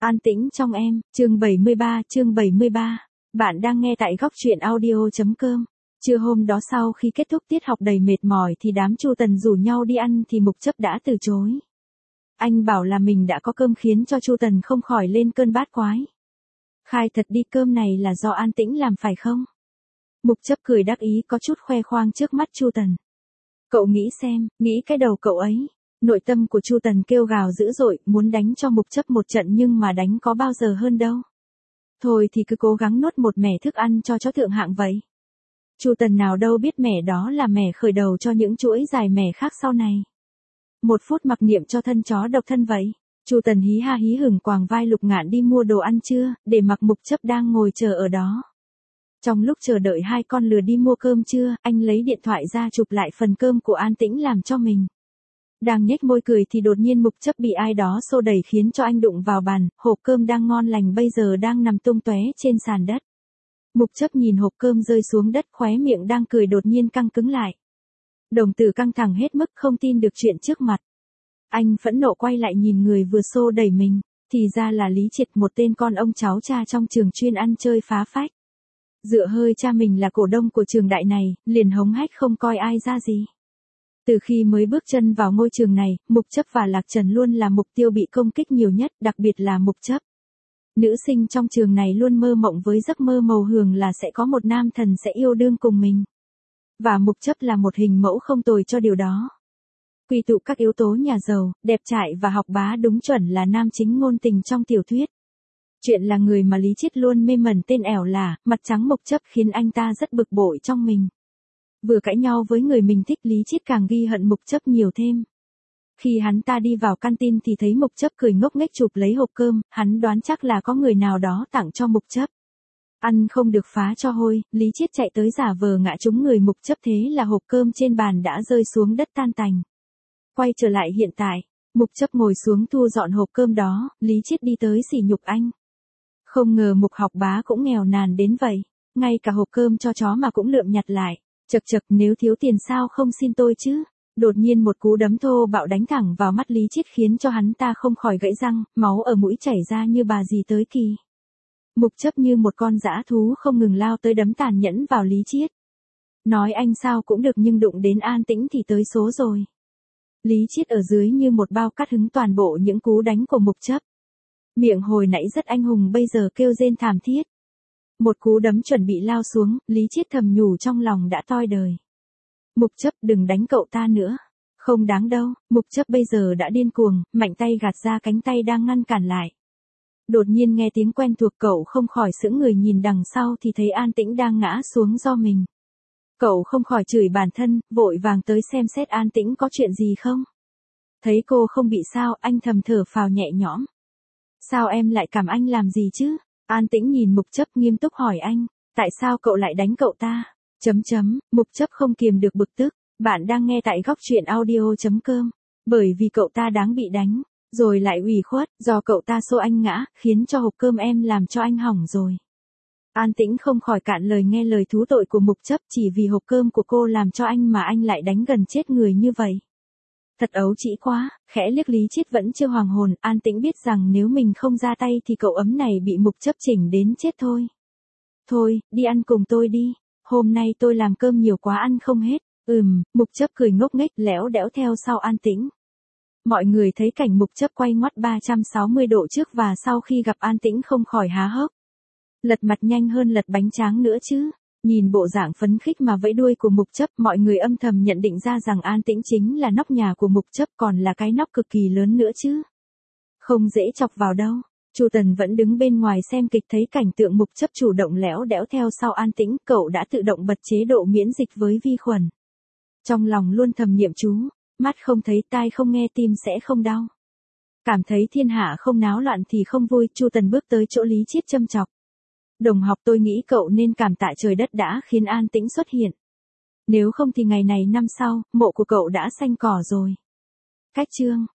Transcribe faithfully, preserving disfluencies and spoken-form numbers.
An tĩnh trong em, chương bảy mươi ba, chương bảy mươi ba. Bạn đang nghe tại góc truyện audio.com. Trưa hôm đó sau khi kết thúc tiết học đầy mệt mỏi thì đám Chu Tần rủ nhau đi ăn thì Mục Chấp đã từ chối. Anh bảo là mình đã có cơm khiến cho Chu Tần không khỏi lên cơn bát quái. Khai thật đi, cơm này là do An Tĩnh làm phải không? Mục Chấp cười đắc ý có chút khoe khoang trước mắt Chu Tần. Cậu nghĩ xem, nghĩ cái đầu cậu ấy. Nội tâm của Chu Tần kêu gào dữ dội, muốn đánh cho Mục Chấp một trận nhưng mà đánh có bao giờ hơn đâu. Thôi thì cứ cố gắng nuốt một mẻ thức ăn cho chó thượng hạng vậy. Chu Tần nào đâu biết mẻ đó là mẻ khởi đầu cho những chuỗi dài mẻ khác sau này. Một phút mặc niệm cho thân chó độc thân vậy. Chu Tần hí ha hí hửng quàng vai Lục Ngạn đi mua đồ ăn trưa, để mặc Mục Chấp đang ngồi chờ ở đó. Trong lúc chờ đợi hai con lừa đi mua cơm trưa, anh lấy điện thoại ra chụp lại phần cơm của An Tĩnh làm cho mình. Đang nhếch môi cười thì đột nhiên Mục Chấp bị ai đó xô đẩy khiến cho anh đụng vào bàn, hộp cơm đang ngon lành bây giờ đang nằm tung tóe trên sàn đất. Mục Chấp nhìn hộp cơm rơi xuống đất, khóe miệng đang cười đột nhiên căng cứng lại. Đồng tử căng thẳng hết mức không tin được chuyện trước mặt. Anh phẫn nộ quay lại nhìn người vừa xô đẩy mình, thì ra là Lý Triệt, một tên con ông cháu cha trong trường chuyên ăn chơi phá phách. Dựa hơi cha mình là cổ đông của trường đại này, liền hống hách không coi ai ra gì. Từ khi mới bước chân vào ngôi trường này, Mục Chấp và Lạc Trần luôn là mục tiêu bị công kích nhiều nhất, đặc biệt là Mục Chấp. Nữ sinh trong trường này luôn mơ mộng với giấc mơ màu hường là sẽ có một nam thần sẽ yêu đương cùng mình. Và Mục Chấp là một hình mẫu không tồi cho điều đó. Quy tụ các yếu tố nhà giàu, đẹp trai và học bá, đúng chuẩn là nam chính ngôn tình trong tiểu thuyết. Chuyện là người mà Lý Triết luôn mê mẩn tên ẻo lả, mặt trắng Mục Chấp khiến anh ta rất bực bội trong mình. Vừa cãi nhau với người mình thích, Lý Triết càng ghi hận Mục Chấp nhiều thêm. Khi hắn ta đi vào canteen thì thấy Mục Chấp cười ngốc nghếch chụp lấy hộp cơm, hắn đoán chắc là có người nào đó tặng cho Mục Chấp. Ăn không được phá cho hôi, Lý Triết chạy tới giả vờ ngã trúng người Mục Chấp, thế là hộp cơm trên bàn đã rơi xuống đất tan tành. Quay trở lại hiện tại, Mục Chấp ngồi xuống thu dọn hộp cơm đó, Lý Triết đi tới sỉ nhục anh. Không ngờ Mục học bá cũng nghèo nàn đến vậy, ngay cả hộp cơm cho chó mà cũng lượm nhặt lại. Chậc chậc, nếu thiếu tiền sao không xin tôi chứ? Đột nhiên một cú đấm thô bạo đánh thẳng vào mắt Lý Triết khiến cho hắn ta không khỏi gãy răng, máu ở mũi chảy ra như bà dì tới kỳ. Mục Chấp như một con dã thú không ngừng lao tới đấm tàn nhẫn vào Lý Triết. Nói anh sao cũng được nhưng đụng đến An Tĩnh thì tới số rồi. Lý Triết ở dưới như một bao cát hứng toàn bộ những cú đánh của Mục Chấp. Miệng hồi nãy rất anh hùng bây giờ kêu rên thảm thiết. Một cú đấm chuẩn bị lao xuống, Lý Triết thầm nhủ trong lòng đã toi đời. Mục Chấp, đừng đánh cậu ta nữa. Không đáng đâu. Mục Chấp bây giờ đã điên cuồng, mạnh tay gạt ra cánh tay đang ngăn cản lại. Đột nhiên nghe tiếng quen thuộc, cậu không khỏi sững người, nhìn đằng sau thì thấy An Tĩnh đang ngã xuống do mình. Cậu không khỏi chửi bản thân, vội vàng tới xem xét An Tĩnh có chuyện gì không. Thấy cô không bị sao, anh thầm thở phào nhẹ nhõm. Sao em lại cảm anh làm gì chứ? An Tĩnh nhìn Mục Chấp nghiêm túc hỏi anh, tại sao cậu lại đánh cậu ta? Chấm chấm, Mục Chấp không kiềm được bực tức, bạn đang nghe tại góc truyện audio.com. Bởi vì cậu ta đáng bị đánh, rồi lại ủy khuất, do cậu ta xô anh ngã, khiến cho hộp cơm em làm cho anh hỏng rồi. An Tĩnh không khỏi cạn lời nghe lời thú tội của Mục Chấp, chỉ vì hộp cơm của cô làm cho anh mà anh lại đánh gần chết người như vậy. Thật ấu trĩ quá, khẽ liếc Lý Triết vẫn chưa hoàng hồn, An Tĩnh biết rằng nếu mình không ra tay thì cậu ấm này bị Mục Chấp chỉnh đến chết thôi. Thôi, đi ăn cùng tôi đi, hôm nay tôi làm cơm nhiều quá ăn không hết. Ừm, Mục Chấp cười ngốc nghếch lẽo đẽo theo sau An Tĩnh. Mọi người thấy cảnh Mục Chấp quay ngoắt ba trăm sáu mươi độ trước và sau khi gặp An Tĩnh không khỏi há hốc. Lật mặt nhanh hơn lật bánh tráng nữa chứ. Nhìn bộ dạng phấn khích mà vẫy đuôi của Mục Chấp, mọi người âm thầm nhận định ra rằng An Tĩnh chính là nóc nhà của Mục Chấp, còn là cái nóc cực kỳ lớn nữa chứ. Không dễ chọc vào đâu. Chu Tần vẫn đứng bên ngoài xem kịch, thấy cảnh tượng Mục Chấp chủ động lẽo đẽo theo sau An Tĩnh, cậu đã tự động bật chế độ miễn dịch với vi khuẩn. Trong lòng luôn thầm niệm chú, mắt không thấy tai không nghe tim sẽ không đau. Cảm thấy thiên hạ không náo loạn thì không vui, Chu Tần bước tới chỗ Lý Triết châm chọc. Đồng học, tôi nghĩ cậu nên cảm tạ trời đất đã khiến An Tĩnh xuất hiện. Nếu không thì ngày này năm sau, mộ của cậu đã xanh cỏ rồi. Cách chương.